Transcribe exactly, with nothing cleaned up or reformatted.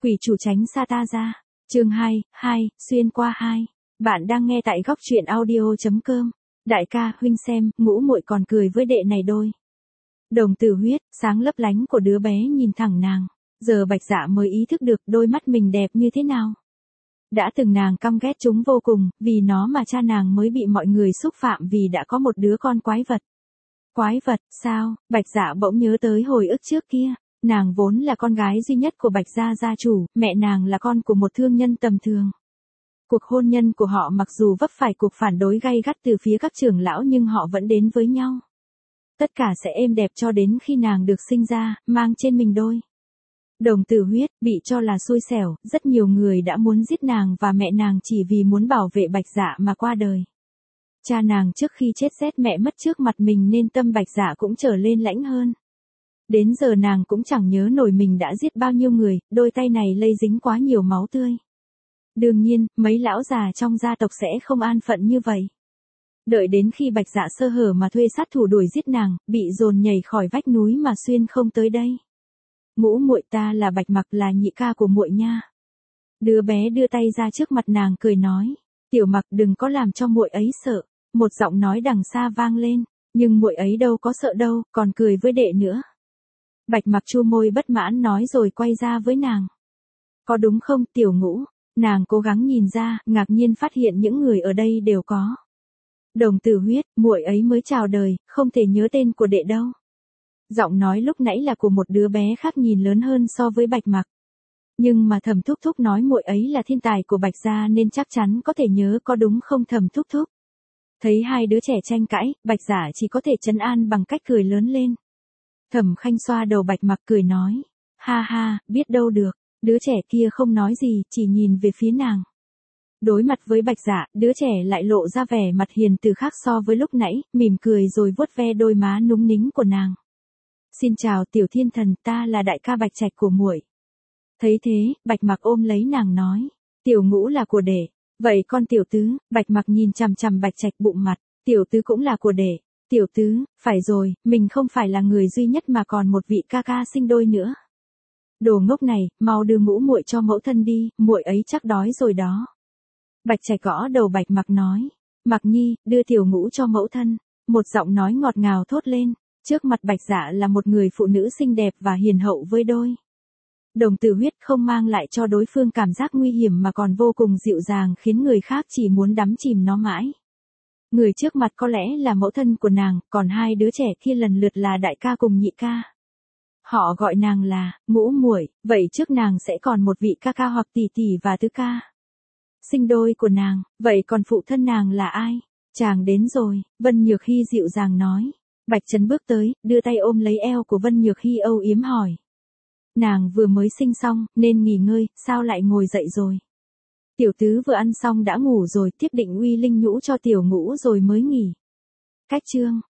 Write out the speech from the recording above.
Quỷ chủ tránh xa ta ra. Chương hai, hai, xuyên qua hai. Bạn đang nghe tại góc truyện audio chấm com. Đại ca, huynh xem, ngũ muội còn cười với đệ này đôi. Đồng tử huyết, sáng lấp lánh của đứa bé nhìn thẳng nàng. Giờ Bạch Dạ mới ý thức được đôi mắt mình đẹp như thế nào. Đã từng nàng căm ghét chúng vô cùng, vì nó mà cha nàng mới bị mọi người xúc phạm vì đã có một đứa con quái vật. Quái vật, sao? Bạch Dạ bỗng nhớ tới hồi ức trước kia. Nàng vốn là con gái duy nhất của Bạch Gia gia chủ, mẹ nàng là con của một thương nhân tầm thường. Cuộc hôn nhân của họ mặc dù vấp phải cuộc phản đối gay gắt từ phía các trưởng lão nhưng họ vẫn đến với nhau. Tất cả sẽ êm đẹp cho đến khi nàng được sinh ra, mang trên mình đôi. Đồng tử huyết, bị cho là xui xẻo, rất nhiều người đã muốn giết nàng và mẹ nàng chỉ vì muốn bảo vệ Bạch Dạ mà qua đời. Cha nàng trước khi chết rét mẹ mất trước mặt mình nên tâm Bạch Dạ cũng trở lên lãnh hơn. Đến giờ nàng cũng chẳng nhớ nổi mình đã giết bao nhiêu người, đôi tay này lây dính quá nhiều máu tươi. Đương nhiên, mấy lão già trong gia tộc sẽ không an phận như vậy. Đợi đến khi Bạch Dạ sơ hở mà thuê sát thủ đuổi giết nàng, bị dồn nhảy khỏi vách núi mà xuyên không tới đây. Ngũ muội ta là Bạch Mặc, là nhị ca của muội nha. Đứa bé đưa tay ra trước mặt nàng cười nói, Tiểu Mặc đừng có làm cho muội ấy sợ. Một giọng nói đằng xa vang lên, nhưng muội ấy đâu có sợ đâu, còn cười với đệ nữa. Bạch Mặc chu môi bất mãn nói rồi quay ra với nàng. Có đúng không Tiểu Ngũ? Nàng cố gắng nhìn ra, ngạc nhiên phát hiện những người ở đây đều có. Đồng tử huyết, muội ấy mới chào đời, không thể nhớ tên của đệ đâu. Giọng nói lúc nãy là của một đứa bé khác nhìn lớn hơn so với Bạch Mặc. Nhưng mà Thẩm Thúc Thúc nói muội ấy là thiên tài của Bạch Gia nên chắc chắn có thể nhớ, có đúng không Thẩm Thúc Thúc? Thấy hai đứa trẻ tranh cãi, Bạch Dạ chỉ có thể trấn an bằng cách cười lớn lên. Thẩm Khanh xoa đầu Bạch Mặc cười nói, ha ha, biết đâu được. Đứa trẻ kia không nói gì, chỉ nhìn về phía nàng. Đối mặt với Bạch Dạ, đứa trẻ lại lộ ra vẻ mặt hiền từ khác so với lúc nãy, mỉm cười rồi vuốt ve đôi má núng nính của nàng. Xin chào Tiểu Thiên Thần, ta là đại ca Bạch Trạch của muội. Thấy thế, Bạch Mặc ôm lấy nàng nói, Tiểu Ngũ là của đệ, vậy con Tiểu Tứ? Bạch Mặc nhìn chằm chằm Bạch Trạch bụng mặt, Tiểu Tứ cũng là của đệ. Tiểu Tứ, phải rồi, mình không phải là người duy nhất mà còn một vị ca ca sinh đôi nữa. Đồ ngốc này, mau đưa Ngũ muội cho mẫu thân đi, muội ấy chắc đói rồi đó. Bạch Trạch gõ đầu Bạch Mặc nói, Mặc Nhi, đưa Tiểu Ngũ cho mẫu thân. Một giọng nói ngọt ngào thốt lên, trước mặt Bạch Dạ là một người phụ nữ xinh đẹp và hiền hậu với đôi. Đồng tử huyết không mang lại cho đối phương cảm giác nguy hiểm mà còn vô cùng dịu dàng khiến người khác chỉ muốn đắm chìm nó mãi. Người trước mặt có lẽ là mẫu thân của nàng, còn hai đứa trẻ kia lần lượt là đại ca cùng nhị ca. Họ gọi nàng là Ngũ muội, vậy trước nàng sẽ còn một vị ca ca hoặc tỷ tỷ và tứ ca. Sinh đôi của nàng, vậy còn phụ thân nàng là ai? Chàng đến rồi, Vân Nhược Hy dịu dàng nói. Bạch Trấn bước tới, đưa tay ôm lấy eo của Vân Nhược Hy âu yếm hỏi. Nàng vừa mới sinh xong, nên nghỉ ngơi, sao lại ngồi dậy rồi? Tiểu Tứ vừa ăn xong đã ngủ rồi, tiếp định uy linh nhũ cho Tiểu Ngũ rồi mới nghỉ. Cách chương.